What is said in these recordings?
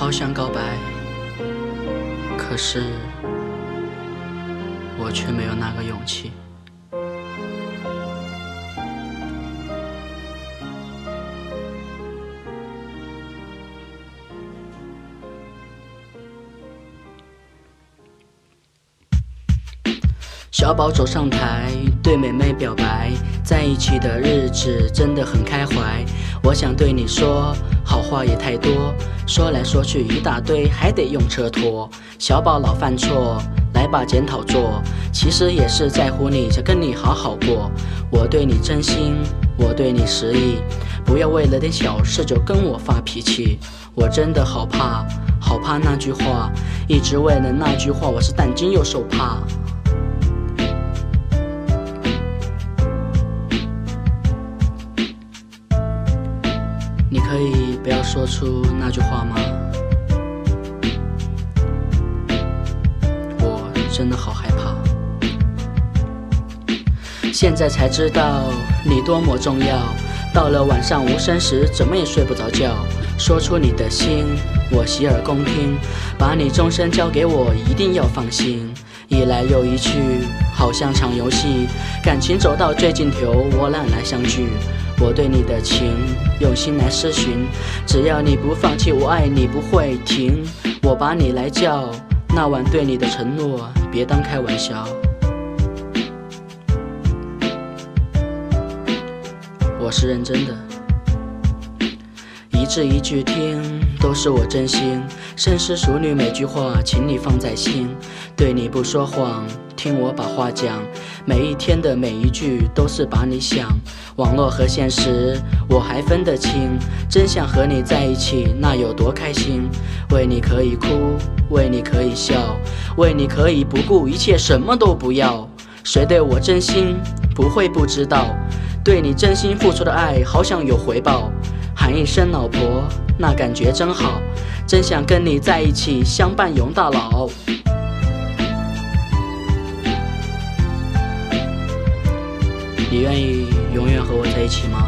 好想告白，可是我却没有那个勇气。小宝走上台，对妹妹表白，在一起的日子真的很开怀。我想对你说，好话也太多，说来说去一大堆，还得用车拖。小宝老犯错，来把检讨做，其实也是在乎你，想跟你好好过。我对你真心，我对你实意，不要为了点小事就跟我发脾气。我真的好怕，好怕那句话，一直为了那句话，我是担惊又受怕。你可以不要说出那句话吗？我真的好害怕。现在才知道你多么重要，到了晚上无声时，怎么也睡不着觉。说出你的心，我洗耳恭听，把你终身交给我，一定要放心。一来又一去，好像场游戏，感情走到最尽头，我俩来相聚。我对你的情，用心来施寻，只要你不放弃，我爱你不会停。我把你来叫，那晚对你的承诺，别当开玩笑。我是认真的，一字一句听，都是我真心。深思熟虑每句话，请你放在心。对你不说谎，听我把话讲，每一天的每一句都是把你想。网络和现实我还分得清，真想和你在一起，那有多开心。为你可以哭，为你可以笑，为你可以不顾一切，什么都不要。谁对我真心，不会不知道，对你真心付出的爱，好想有回报。喊一声老婆，那感觉真好，真想跟你在一起，相伴永到老。你愿意永远和我在一起吗？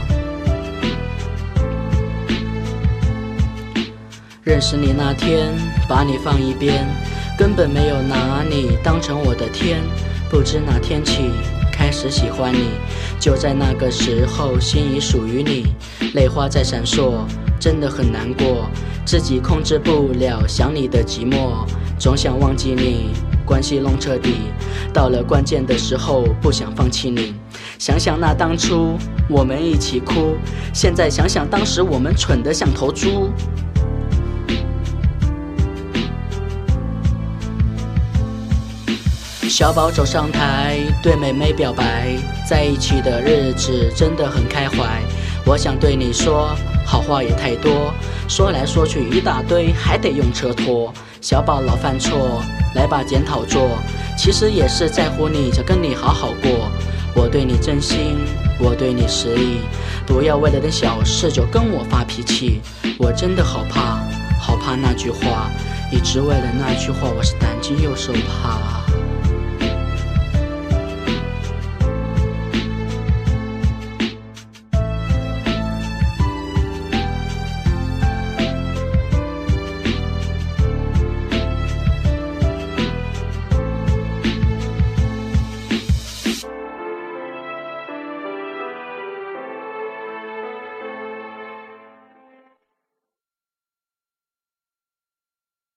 认识你那天，把你放一边，根本没有拿你当成我的天。不知哪天起，开始喜欢你，就在那个时候，心已属于你。泪花在闪烁，真的很难过，自己控制不了想你的寂寞，总想忘记你，关系弄彻底。到了关键的时候，不想放弃你。想想那当初我们一起哭，现在想想当时我们蠢得像头猪。小宝走上台，对妹妹表白，在一起的日子真的很开怀。我想对你说，好话也太多，说来说去一大堆，还得用车拖。小宝老犯错，来把检讨做，其实也是在乎你，想跟你好好过。我对你真心，我对你实意，不要为了点小事就跟我发脾气。我真的好怕，好怕那句话，一直为了那句话，我是担惊又受怕。